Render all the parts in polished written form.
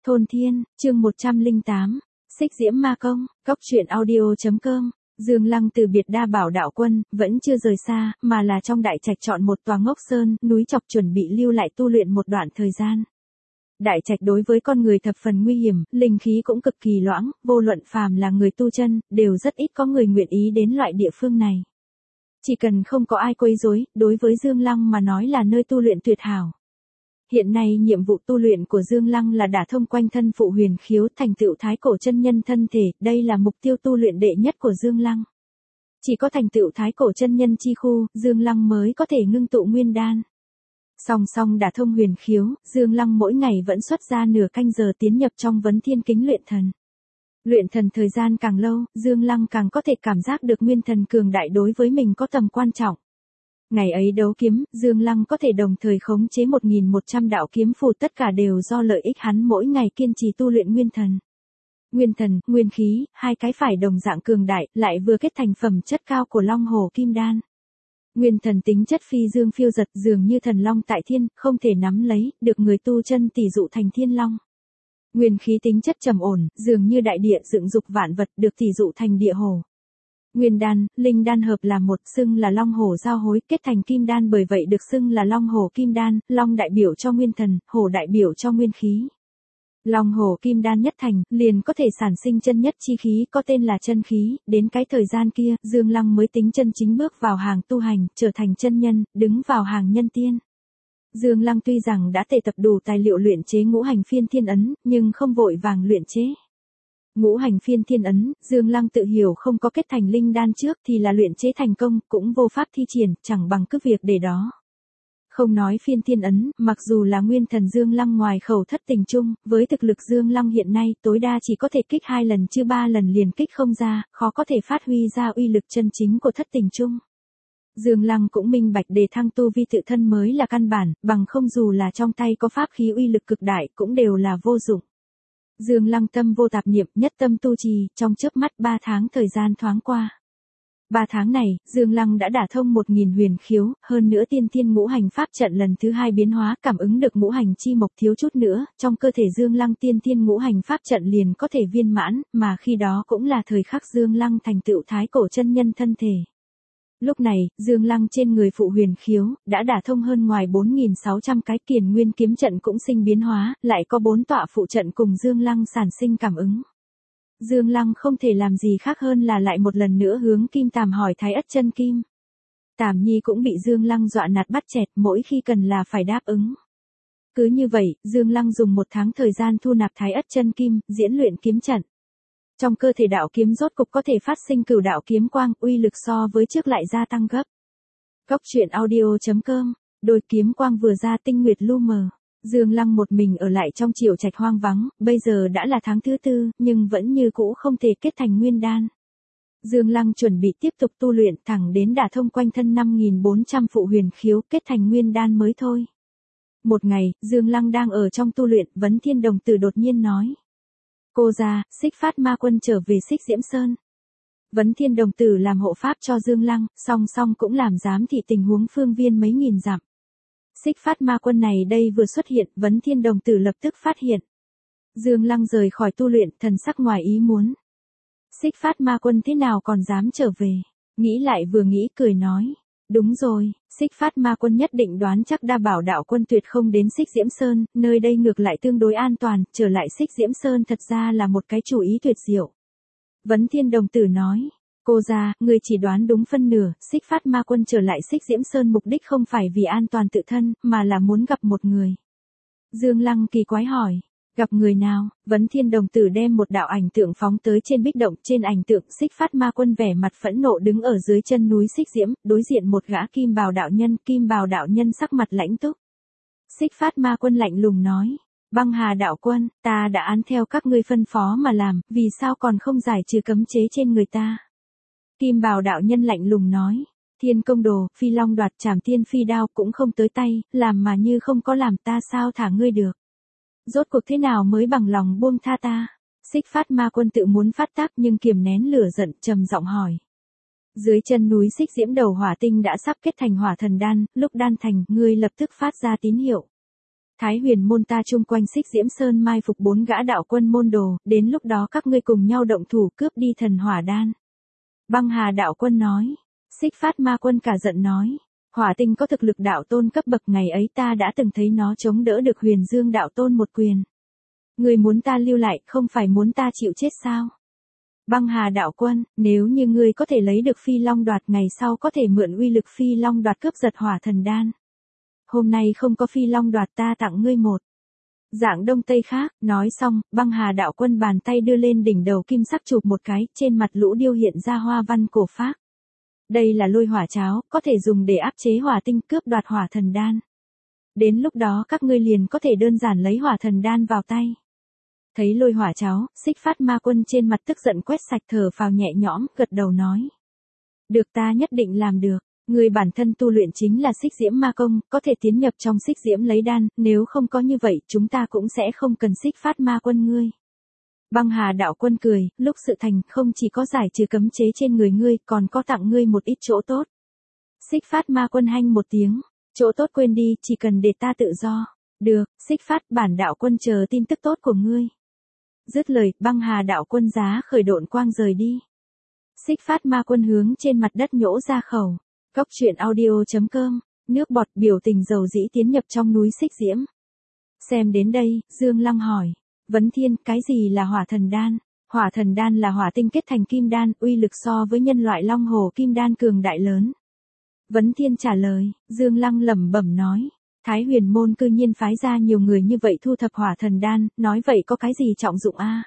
Thôn Thiên, chương 108, Xích Diễm Ma Công, Cóc truyện audio.com. Dương Lăng từ biệt Đa Bảo đạo quân, vẫn chưa rời xa, mà là trong đại trạch chọn một tòa ngốc sơn, núi chọc chuẩn bị lưu lại tu luyện một đoạn thời gian. Đại trạch đối với con người thập phần nguy hiểm, linh khí cũng cực kỳ loãng, vô luận phàm là người tu chân, đều rất ít có người nguyện ý đến loại địa phương này. Chỉ cần không có ai quấy rối, đối với Dương Lăng mà nói là nơi tu luyện tuyệt hảo. Hiện nay nhiệm vụ tu luyện của Dương Lăng là đả thông quanh thân phụ huyền khiếu thành tựu thái cổ chân nhân thân thể, đây là mục tiêu tu luyện đệ nhất của Dương Lăng. Chỉ có thành tựu thái cổ chân nhân chi khu, Dương Lăng mới có thể ngưng tụ nguyên đan. Song song đả thông huyền khiếu, Dương Lăng mỗi ngày vẫn xuất ra nửa canh giờ tiến nhập trong vấn thiên kính luyện thần. Luyện thần thời gian càng lâu, Dương Lăng càng có thể cảm giác được nguyên thần cường đại đối với mình có tầm quan trọng. Ngày ấy đấu kiếm, Dương Lăng có thể đồng thời khống chế 1.100 đạo kiếm phù, tất cả đều do lợi ích hắn mỗi ngày kiên trì tu luyện nguyên thần. Nguyên thần, nguyên khí, hai cái phải đồng dạng cường đại, lại vừa kết thành phẩm chất cao của Long Hổ Kim Đan. Nguyên thần tính chất phi dương phiêu giật, dường như thần long tại thiên, không thể nắm lấy, được người tu chân tỷ dụ thành thiên long. Nguyên khí tính chất trầm ổn, dường như đại địa dựng dục vạn vật, được tỷ dụ thành địa hổ. Nguyên đan, linh đan hợp là một, xưng là long hổ giao hối, kết thành kim đan, bởi vậy được xưng là long hổ kim đan, long đại biểu cho nguyên thần, hổ đại biểu cho nguyên khí. Long hổ kim đan nhất thành, liền có thể sản sinh chân nhất chi khí, có tên là chân khí, đến cái thời gian kia, Dương Lăng mới tính chân chính bước vào hàng tu hành, trở thành chân nhân, đứng vào hàng nhân tiên. Dương Lăng tuy rằng đã tề tập đủ tài liệu luyện chế ngũ hành phiên thiên ấn, nhưng không vội vàng luyện chế. Ngũ hành phiên thiên ấn, Dương Lăng tự hiểu không có kết thành linh đan trước thì là luyện chế thành công, cũng vô pháp thi triển, chẳng bằng cứ việc để đó. Không nói phiên thiên ấn, mặc dù là nguyên thần Dương Lăng ngoài khẩu thất tình chung, với thực lực Dương Lăng hiện nay tối đa chỉ có thể kích 2 lần chứ 3 lần liền kích không ra, khó có thể phát huy ra uy lực chân chính của thất tình chung. Dương Lăng cũng minh bạch đề thăng tu vi tự thân mới là căn bản, bằng không dù là trong tay có pháp khí uy lực cực đại cũng đều là vô dụng. Dương Lăng tâm vô tạp niệm, nhất tâm tu trì, trong chớp mắt 3 tháng thời gian thoáng qua. 3 tháng này, Dương Lăng đã đả thông 1.000 huyền khiếu, hơn nữa tiên thiên ngũ hành pháp trận lần thứ 2 biến hóa, cảm ứng được ngũ hành chi mộc thiếu chút nữa, trong cơ thể Dương Lăng tiên thiên ngũ hành pháp trận liền có thể viên mãn, mà khi đó cũng là thời khắc Dương Lăng thành tựu thái cổ chân nhân thân thể. Lúc này, Dương Lăng trên người phụ huyền khiếu, đã đả thông hơn ngoài 4.600 cái, Kiền Nguyên kiếm trận cũng sinh biến hóa, lại có 4 tọa phụ trận cùng Dương Lăng sản sinh cảm ứng. Dương Lăng không thể làm gì khác hơn là lại một lần nữa hướng Kim Tàm hỏi Thái Ất Chân Kim. Tàm Nhi cũng bị Dương Lăng dọa nạt bắt chẹt, mỗi khi cần là phải đáp ứng. Cứ như vậy, Dương Lăng dùng 1 tháng thời gian thu nạp Thái Ất Chân Kim, diễn luyện kiếm trận. Trong cơ thể đạo kiếm rốt cục có thể phát sinh cửu đạo kiếm quang, uy lực so với trước lại gia tăng gấp. Cóc truyện audio.com, đôi kiếm quang vừa ra tinh nguyệt lu mờ. Dương Lăng một mình ở lại trong triệu trạch hoang vắng, bây giờ đã là tháng thứ 4, nhưng vẫn như cũ không thể kết thành nguyên đan. Dương Lăng chuẩn bị tiếp tục tu luyện thẳng đến đả thông quanh thân 5.400 phụ huyền khiếu, kết thành nguyên đan mới thôi. Một ngày, Dương Lăng đang ở trong tu luyện, Vấn Thiên đồng tử đột nhiên nói. Cô ra, Xích Phát Ma Quân trở về Xích Diễm Sơn. Vấn Thiên đồng tử làm hộ pháp cho Dương Lăng, song song cũng làm giám thị tình huống phương viên mấy nghìn dặm. Xích Phát Ma Quân này đây vừa xuất hiện, Vấn Thiên đồng tử lập tức phát hiện. Dương Lăng rời khỏi tu luyện, thần sắc ngoài ý muốn. Xích Phát Ma Quân thế nào còn dám trở về? Nghĩ lại vừa nghĩ cười nói. Đúng rồi, Xích Phát Ma Quân nhất định đoán chắc Đa Bảo đạo quân tuyệt không đến Xích Diễm Sơn, nơi đây ngược lại tương đối an toàn, trở lại Xích Diễm Sơn thật ra là một cái chủ ý tuyệt diệu. Vấn Thiên đồng tử nói. Cô ra, người chỉ đoán đúng phân nửa, Xích Phát Ma Quân trở lại Xích Diễm Sơn mục đích không phải vì an toàn tự thân, mà là muốn gặp một người. Dương Lăng kỳ quái hỏi, gặp người nào? Vấn Thiên đồng tử đem một đạo ảnh tượng phóng tới trên bích động, trên ảnh tượng Xích Phát Ma Quân vẻ mặt phẫn nộ đứng ở dưới chân núi Xích Diễm, đối diện một gã kim bào đạo nhân sắc mặt lãnh túc. Xích Phát Ma Quân lạnh lùng nói. Băng Hà đạo quân, ta đã án theo các ngươi phân phó mà làm, vì sao còn không giải trừ cấm chế trên người ta? Kim bào đạo nhân lạnh lùng nói, Thiên Công Đồ, Phi Long Đoạt, Trảm Thiên Phi Đao cũng không tới tay, làm mà như không có làm, ta sao thả ngươi được? Rốt cuộc thế nào mới bằng lòng buông tha ta? Xích Phát Ma Quân tự muốn phát tác nhưng kiềm nén lửa giận, trầm giọng hỏi. Dưới chân núi Xích Diễm đầu hỏa tinh đã sắp kết thành hỏa thần đan, lúc đan thành, ngươi lập tức phát ra tín hiệu. Thái Huyền môn ta chung quanh Xích Diễm Sơn mai phục 4 gã đạo quân môn đồ, đến lúc đó các ngươi cùng nhau động thủ cướp đi thần hỏa đan. Băng Hà đạo quân nói. Xích Phát ma quân cả giận nói. Hỏa tinh có thực lực đạo tôn cấp bậc, ngày ấy ta đã từng thấy nó chống đỡ được Huyền Dương đạo tôn một quyền. Ngươi muốn ta lưu lại, không phải muốn ta chịu chết sao? Băng Hà đạo quân, nếu như ngươi có thể lấy được Phi Long Đoạt, ngày sau có thể mượn uy lực Phi Long Đoạt cướp giật hỏa thần đan. Hôm nay không có Phi Long Đoạt, ta tặng ngươi một dạng đông tây khác. Nói xong, Băng Hà đạo quân bàn tay đưa lên đỉnh đầu kim sắc chụp một cái, trên mặt lũ điêu hiện ra hoa văn cổ phác. Đây là lôi hỏa cháo, có thể dùng để áp chế hỏa tinh cướp đoạt hỏa thần đan. Đến lúc đó các ngươi liền có thể đơn giản lấy hỏa thần đan vào tay. Thấy lôi hỏa cháo, Xích Phát ma quân trên mặt tức giận quét sạch, thở phào nhẹ nhõm, gật đầu nói. Được, ta nhất định làm được. Người bản thân tu luyện chính là Xích Diễm ma công, có thể tiến nhập trong Xích Diễm lấy đan, nếu không có như vậy chúng ta cũng sẽ không cần Xích Phát ma quân ngươi. Băng Hà đạo quân cười, lúc sự thành không chỉ có giải trừ cấm chế trên người ngươi, còn có tặng ngươi một ít chỗ tốt. Xích Phát ma quân hanh một tiếng, chỗ tốt quên đi, chỉ cần để ta tự do. Được, Xích Phát, bản đạo quân chờ tin tức tốt của ngươi. Dứt lời, Băng Hà đạo quân giá khởi độn quang rời đi. Xích Phát ma quân hướng trên mặt đất nhổ ra khẩu. Góc truyện audio.com, nước bọt biểu tình dầu dĩ tiến nhập trong núi Xích Diễm. Xem đến đây, Dương Lăng hỏi. Vấn Thiên, cái gì là hỏa thần đan? Hỏa thần đan là hỏa tinh kết thành kim đan, uy lực so với nhân loại long hồ kim đan cường đại lớn. Vấn Thiên trả lời, Dương Lăng lẩm bẩm nói. Thái Huyền môn cư nhiên phái ra nhiều người như vậy thu thập hỏa thần đan, nói vậy có cái gì trọng dụng a?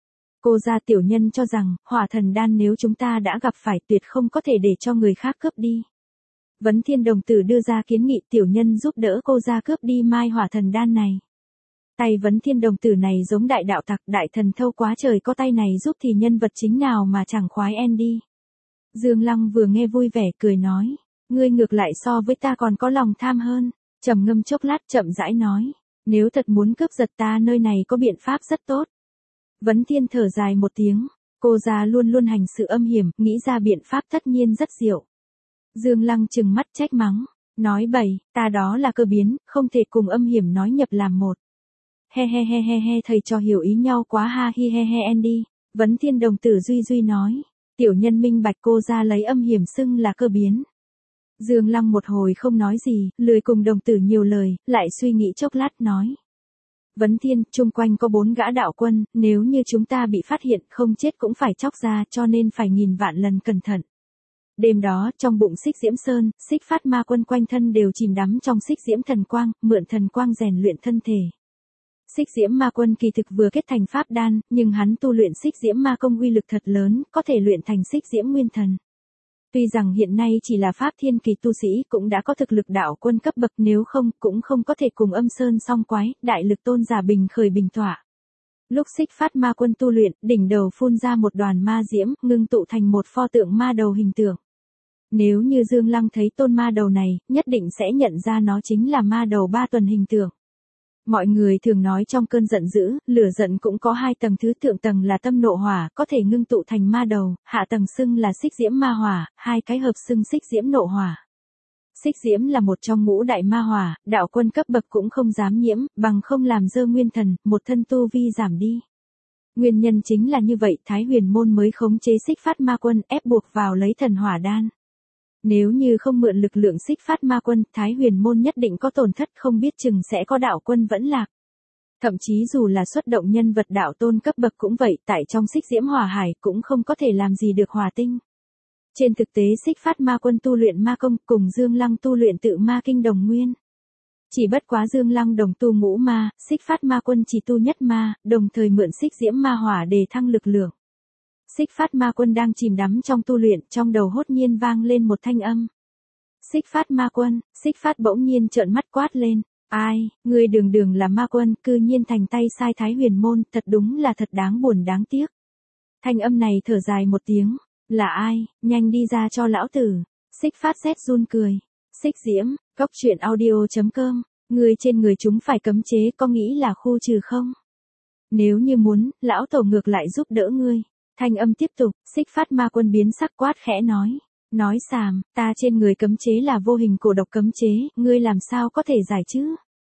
Cô gia tiểu nhân cho rằng, hỏa thần đan nếu chúng ta đã gặp phải tuyệt không có thể để cho người khác cướp đi. Vấn Thiên đồng tử đưa ra kiến nghị tiểu nhân giúp đỡ cô gia cướp đi mai hỏa thần đan này. Tay Vấn Thiên đồng tử này giống đại đạo tặc, đại thần thâu quá trời, có tay này giúp thì nhân vật chính nào mà chẳng khoái en đi. Dương Lăng vừa nghe vui vẻ cười nói, ngươi ngược lại so với ta còn có lòng tham hơn. Trầm ngâm chốc lát chậm rãi nói, nếu thật muốn cướp giật ta nơi này có biện pháp rất tốt. Vấn Thiên thở dài một tiếng, cô gia luôn luôn hành sự âm hiểm, nghĩ ra biện pháp tất nhiên rất diệu. Dương Lăng trừng mắt trách mắng, nói bậy, ta đó là cơ biến, không thể cùng âm hiểm nói nhập làm một. He, thầy trò hiểu ý nhau quá ha hi he Andy. Vấn Thiên đồng tử duy nói, tiểu nhân minh bạch, cô gia lấy âm hiểm xưng là cơ biến. Dương Lăng một hồi không nói gì, lười cùng đồng tử nhiều lời, lại suy nghĩ chốc lát nói. Vấn Thiên, chung quanh có 4 gã đạo quân, nếu như chúng ta bị phát hiện không chết cũng phải chóc ra, cho nên phải nghìn vạn lần cẩn thận. Đêm đó, trong bụng Xích Diễm Sơn, Xích Phát ma quân quanh thân đều chìm đắm trong Xích Diễm thần quang, mượn thần quang rèn luyện thân thể. Xích Diễm ma quân kỳ thực vừa kết thành pháp đan, nhưng hắn tu luyện Xích Diễm ma công uy lực thật lớn, có thể luyện thành Xích Diễm nguyên thần. Tuy rằng hiện nay chỉ là pháp thiên kỳ tu sĩ cũng đã có thực lực đạo quân cấp bậc, nếu không cũng không có thể cùng Âm Sơn song quái, đại lực tôn giả bình khởi bình tỏa. Lúc Xích Phát ma quân tu luyện, đỉnh đầu phun ra một đoàn ma diễm, ngưng tụ thành một pho tượng ma đầu hình tượng. Nếu như Dương Lăng thấy tôn ma đầu này, nhất định sẽ nhận ra nó chính là ma đầu ba tuần hình tượng. Mọi người thường nói trong cơn giận dữ, lửa giận cũng có 2 tầng, thứ thượng tầng là tâm nộ hỏa, có thể ngưng tụ thành ma đầu, hạ tầng xưng là Xích Diễm ma hỏa, 2 cái hợp xưng Xích Diễm nộ hỏa. Xích Diễm là một trong ngũ đại ma hỏa, đạo quân cấp bậc cũng không dám nhiễm, bằng không làm dơ nguyên thần, một thân tu vi giảm đi. Nguyên nhân chính là như vậy, Thái Huyền môn mới khống chế Xích Phát ma quân, ép buộc vào lấy thần hỏa đan. Nếu như không mượn lực lượng Xích Phát ma quân, Thái Huyền môn nhất định có tổn thất, không biết chừng sẽ có đạo quân vẫn lạc. Thậm chí dù là xuất động nhân vật đạo tôn cấp bậc cũng vậy, tại trong Xích Diễm hỏa hải cũng không có thể làm gì được hỏa tinh. Trên thực tế Xích Phát ma quân tu luyện ma công, cùng Dương Lăng tu luyện tự ma kinh đồng nguyên. Chỉ bất quá Dương Lăng đồng tu ngũ ma, Xích Phát ma quân chỉ tu nhất ma, đồng thời mượn Xích Diễm ma hỏa để thăng lực lượng. Xích Phát ma quân đang chìm đắm trong tu luyện, trong đầu hốt nhiên vang lên một thanh âm. Xích Phát ma quân, Xích Phát bỗng nhiên trợn mắt quát lên. Ai, ngươi đường là ma quân, cư nhiên thành tay sai Thái Huyền môn, thật đúng là thật đáng buồn đáng tiếc. Thanh âm này thở dài một tiếng. Là ai, nhanh đi ra cho lão tử. Xích Phát rét run cười. Xích Diễm, góc truyện audio.com, ngươi trên người chúng phải cấm chế, có nghĩ là khu trừ không? Nếu như muốn, lão tổ ngược lại giúp đỡ ngươi. Thanh âm tiếp tục, Xích Phát ma quân biến sắc quát khẽ nói. Nói xàm, ta trên người cấm chế là vô hình cổ độc cấm chế, ngươi làm sao có thể giải chứ?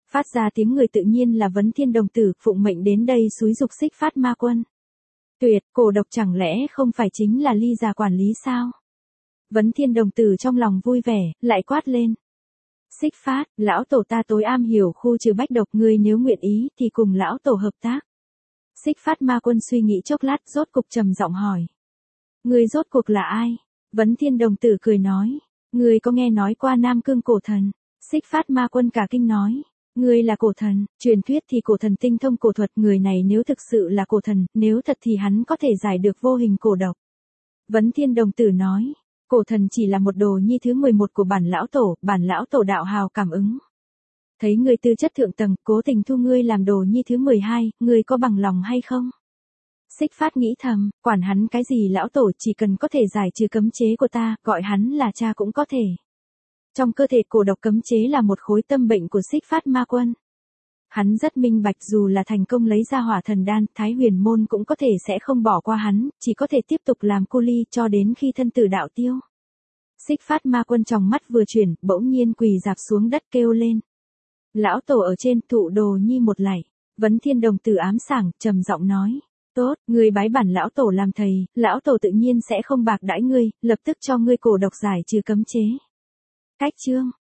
Phát ra tiếng người tự nhiên là Vấn Thiên đồng tử, phụng mệnh đến đây xúi giục Xích Phát ma quân. Tuyệt, cổ độc chẳng lẽ không phải chính là Ly già quản lý sao? Vấn Thiên đồng tử trong lòng vui vẻ, lại quát lên. Xích Phát, lão tổ ta tối am hiểu khu trừ bách độc, ngươi nếu nguyện ý thì cùng lão tổ hợp tác. Xích Phát ma quân suy nghĩ chốc lát, rốt cục trầm giọng hỏi. Ngươi rốt cuộc là ai? Vấn Thiên đồng tử cười nói. Ngươi có nghe nói qua Nam Cương cổ thần? Xích Phát ma quân cả kinh nói. Ngươi là cổ thần, truyền thuyết thì cổ thần tinh thông cổ thuật, người này nếu thực sự là cổ thần, nếu thật thì hắn có thể giải được vô hình cổ độc. Vấn Thiên đồng tử nói. Cổ thần chỉ là một đồ nhi thứ 11 của bản lão tổ đạo hào cảm ứng. Thấy ngươi tư chất thượng tầng, cố tình thu ngươi làm đồ nhi thứ 12, ngươi có bằng lòng hay không? Xích Phát nghĩ thầm, quản hắn cái gì lão tổ, chỉ cần có thể giải trừ cấm chế của ta, gọi hắn là cha cũng có thể. Trong cơ thể cổ độc cấm chế là một khối tâm bệnh của Xích Phát ma quân. Hắn rất minh bạch, dù là thành công lấy ra hỏa thần đan, Thái Huyền môn cũng có thể sẽ không bỏ qua hắn, chỉ có thể tiếp tục làm cu ly cho đến khi thân tử đạo tiêu. Xích Phát ma quân trong mắt vừa chuyển, bỗng nhiên quỳ dạp xuống đất kêu lên. Lão tổ ở trên, thụ đồ nhi một lạy. Vấn Thiên đồng tử ám sảng, trầm giọng nói. Tốt, ngươi bái bản lão tổ làm thầy, lão tổ tự nhiên sẽ không bạc đãi ngươi, lập tức cho ngươi cổ độc giải trừ cấm chế. Cách chương